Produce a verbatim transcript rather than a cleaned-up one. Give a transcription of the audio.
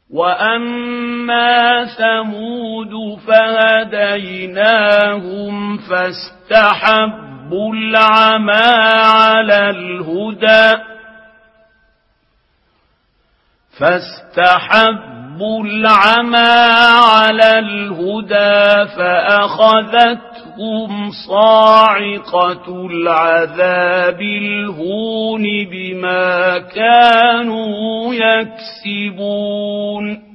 وأما ثمود فهديناهم فاستحبوا العمى على الهدى فاستحبوا العمى على الهدى فأخذتهم صاعقة العذاب الهون بما كانوا يكسبون